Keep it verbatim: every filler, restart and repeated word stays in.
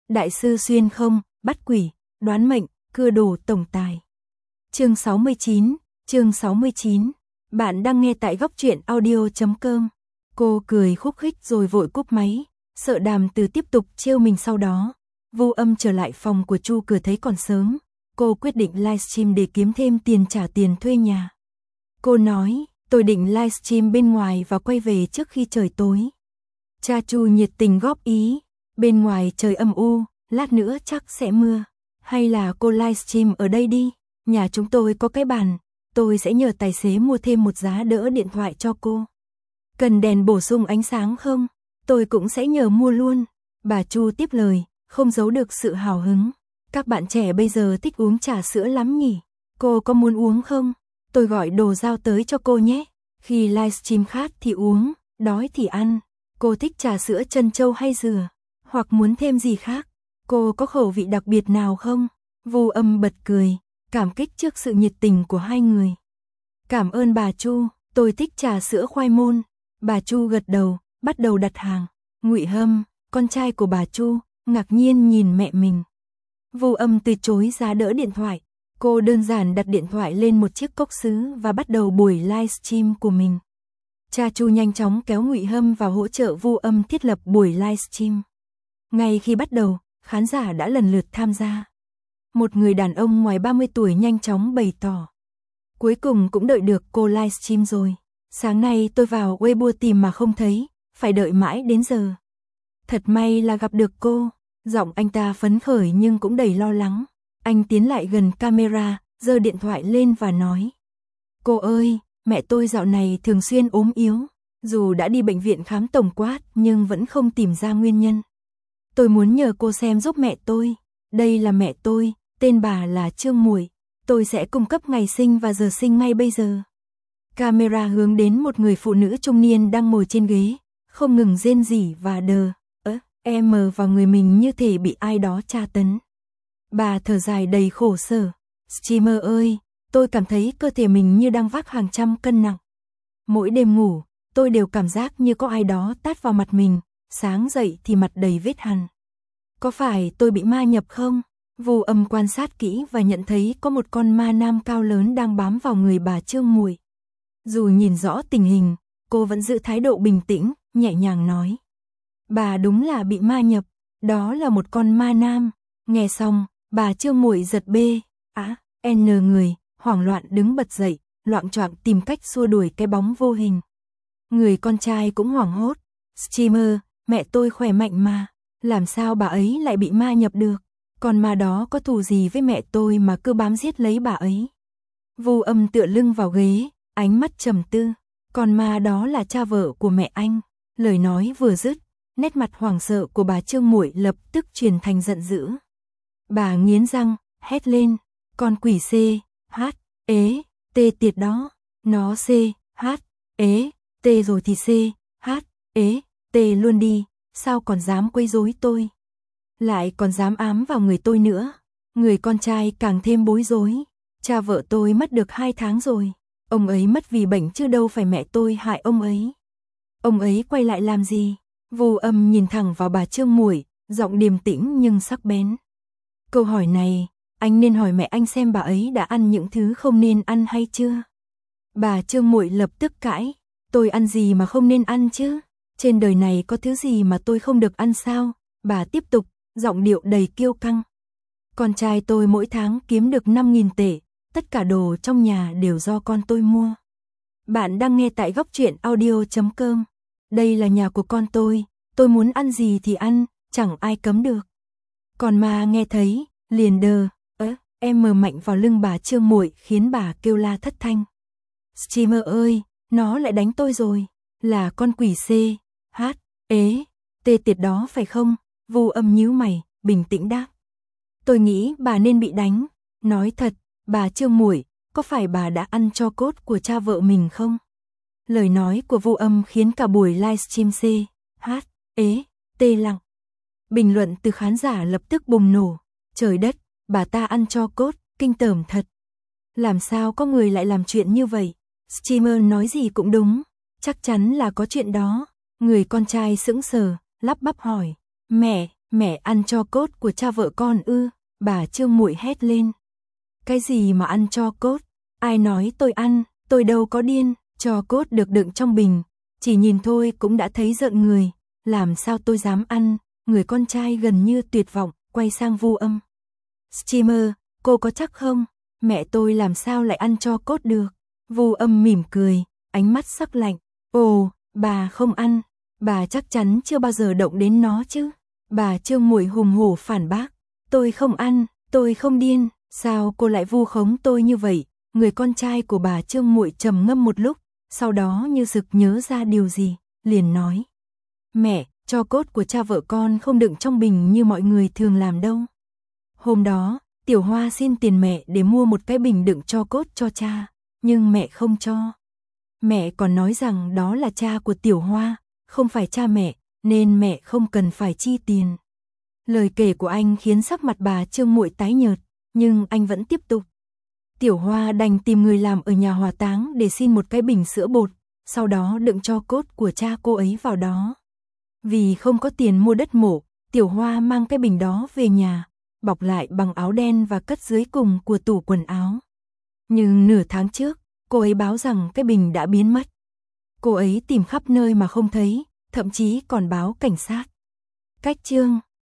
Đại sư xuyên không, bắt quỷ, đoán mệnh, cưa đồ tổng tài. Chương sáu mươi chín, chương sáu mươi chín. Bạn đang nghe tại góc truyện audio chấm com. Cô cười khúc khích rồi vội cúp máy, sợ Đàm Từ tiếp tục trêu mình sau đó. Vu Âm trở lại phòng của Chu Cửa thấy còn sớm, cô quyết định livestream để kiếm thêm tiền trả tiền thuê nhà. Cô nói, tôi định livestream bên ngoài và quay về trước khi trời tối. Cha Chu nhiệt tình góp ý, bên ngoài trời âm u, lát nữa chắc sẽ mưa. Hay là cô livestream ở đây đi, nhà chúng tôi có cái bàn, tôi sẽ nhờ tài xế mua thêm một giá đỡ điện thoại cho cô. Cần đèn bổ sung ánh sáng không? Tôi cũng sẽ nhờ mua luôn. Bà Chu tiếp lời, không giấu được sự hào hứng. Các bạn trẻ bây giờ thích uống trà sữa lắm nhỉ? Cô có muốn uống không? Tôi gọi đồ giao tới cho cô nhé. Khi livestream khát thì uống, đói thì ăn. Cô thích trà sữa trân châu hay dừa? Hoặc muốn thêm gì khác? Cô có khẩu vị đặc biệt nào không? Vu Âm bật cười, cảm kích trước sự nhiệt tình của hai người. Cảm ơn bà Chu, tôi thích trà sữa khoai môn. Bà Chu gật đầu, bắt đầu đặt hàng. Ngụy Hâm, con trai của bà Chu, ngạc nhiên nhìn mẹ mình. Vu Âm từ chối giá đỡ điện thoại. Cô đơn giản đặt điện thoại lên một chiếc cốc sứ và bắt đầu buổi livestream của mình. Cha Chu nhanh chóng kéo Ngụy Hâm vào hỗ trợ Vu Âm thiết lập buổi livestream. Ngay khi bắt đầu, khán giả đã lần lượt tham gia. Một người đàn ông ngoài ba mươi tuổi nhanh chóng bày tỏ. Cuối cùng cũng đợi được cô livestream rồi. Sáng nay tôi vào Weibo tìm mà không thấy, phải đợi mãi đến giờ. Thật may là gặp được cô. Giọng anh ta phấn khởi nhưng cũng đầy lo lắng. Anh tiến lại gần camera, giơ điện thoại lên và nói. Cô ơi, mẹ tôi dạo này thường xuyên ốm yếu. Dù đã đi bệnh viện khám tổng quát nhưng vẫn không tìm ra nguyên nhân. Tôi muốn nhờ cô xem giúp mẹ tôi. Đây là mẹ tôi, tên bà là Trương Muội. Tôi sẽ cung cấp ngày sinh và giờ sinh ngay bây giờ. Camera hướng đến một người phụ nữ trung niên đang ngồi trên ghế, không ngừng rên rỉ và đờ. Ơ, em mờ vào người mình như thể bị ai đó tra tấn. Bà thở dài đầy khổ sở. Streamer ơi, tôi cảm thấy cơ thể mình như đang vác hàng trăm cân nặng. Mỗi đêm ngủ, tôi đều cảm giác như có ai đó tát vào mặt mình, sáng dậy thì mặt đầy vết hằn. Có phải tôi bị ma nhập không? Vu Âm quan sát kỹ và nhận thấy có một con ma nam cao lớn đang bám vào người bà Trương Muội. Dù nhìn rõ tình hình, cô vẫn giữ thái độ bình tĩnh, nhẹ nhàng nói. Bà đúng là bị ma nhập, đó là một con ma nam. Nghe xong, bà Trương Muội giật bê, á, n người, hoảng loạn đứng bật dậy, loạng choạng tìm cách xua đuổi cái bóng vô hình. Người con trai cũng hoảng hốt. Streamer, mẹ tôi khỏe mạnh mà, làm sao bà ấy lại bị ma nhập được? Còn ma đó có thù gì với mẹ tôi mà cứ bám giết lấy bà ấy? Vu Âm tựa lưng vào ghế, ánh mắt trầm tư. Còn ma đó là cha vợ của mẹ anh. Lời nói vừa dứt, nét mặt hoảng sợ của bà Trương Muội lập tức chuyển thành giận dữ. Bà nghiến răng, hét lên. Con quỷ C, H, ế, T tiệt đó. Nó C, H, ế, T rồi thì C, H, ế, T luôn đi. Sao còn dám quấy rối tôi? Lại còn dám ám vào người tôi nữa. Người con trai càng thêm bối rối. Cha vợ tôi mất được hai tháng rồi. Ông ấy mất vì bệnh chứ đâu phải mẹ tôi hại ông ấy. Ông ấy quay lại làm gì? Vu Âm nhìn thẳng vào bà Trương Muội, giọng điềm tĩnh nhưng sắc bén. Câu hỏi này, anh nên hỏi mẹ anh xem bà ấy đã ăn những thứ không nên ăn hay chưa? Bà Trương Muội lập tức cãi. Tôi ăn gì mà không nên ăn chứ? Trên đời này có thứ gì mà tôi không được ăn sao? Bà tiếp tục, giọng điệu đầy kiêu căng. Con trai tôi mỗi tháng kiếm được năm nghìn tệ, tất cả đồ trong nhà đều do con tôi mua. Bạn đang nghe tại góc truyện audio chấm com. Đây là nhà của con tôi, tôi muốn ăn gì thì ăn, chẳng ai cấm được. Còn ma nghe thấy, liền đờ, ớ, em mờ mạnh vào lưng bà Trương Muội khiến bà kêu la thất thanh. Streamer ơi, nó lại đánh tôi rồi, là con quỷ C, H, ế, T tiệt đó phải không? Vu Âm nhíu mày, bình tĩnh đáp. Tôi nghĩ bà nên bị đánh. Nói thật, bà Trương Muội, có phải bà đã ăn tro cốt của cha vợ mình không? Lời nói của Vu Âm khiến cả buổi livestream C, H, ế, T lặng. Bình luận từ khán giả lập tức bùng nổ. Trời đất, bà ta ăn tro cốt, kinh tởm thật. Làm sao có người lại làm chuyện như vậy? Streamer nói gì cũng đúng, chắc chắn là có chuyện đó. Người con trai sững sờ, lắp bắp hỏi. Mẹ, Mẹ ăn tro cốt của cha vợ con ư? Bà Trương Muội hét lên. Cái gì mà ăn tro cốt? Ai nói tôi ăn, tôi đâu có điên, tro cốt được đựng trong bình, chỉ nhìn thôi cũng đã thấy rợn người, làm sao tôi dám ăn? Người con trai gần như tuyệt vọng, quay sang Vu Âm. Streamer, cô có chắc không? Mẹ tôi làm sao lại ăn tro cốt được? Vu Âm mỉm cười, ánh mắt sắc lạnh. Ồ, bà không ăn, bà chắc chắn chưa bao giờ động đến nó chứ? Bà Trương Muội hùng hổ phản bác. Tôi không ăn, tôi không điên, sao cô lại vu khống tôi như vậy? Người con trai của bà Trương Muội trầm ngâm một lúc, sau đó như sực nhớ ra điều gì, liền nói. Mẹ, tro cốt của cha vợ con không đựng trong bình như mọi người thường làm đâu. Hôm đó, Tiểu Hoa xin tiền mẹ để mua một cái bình đựng tro cốt cho cha, nhưng mẹ không cho. Mẹ còn nói rằng đó là cha của Tiểu Hoa, không phải cha mẹ, nên mẹ không cần phải chi tiền. Lời kể của anh khiến sắc mặt bà Trương Muội tái nhợt, nhưng anh vẫn tiếp tục. Tiểu Hoa đành tìm người làm ở nhà hỏa táng để xin một cái bình sữa bột, sau đó đựng tro cốt của cha cô ấy vào đó. Vì không có tiền mua đất mộ, Tiểu Hoa mang cái bình đó về nhà, bọc lại bằng áo đen và cất dưới cùng của tủ quần áo. Nhưng nửa tháng trước, cô ấy báo rằng cái bình đã biến mất. Cô ấy tìm khắp nơi mà không thấy, thậm chí còn báo cảnh sát. Cách chương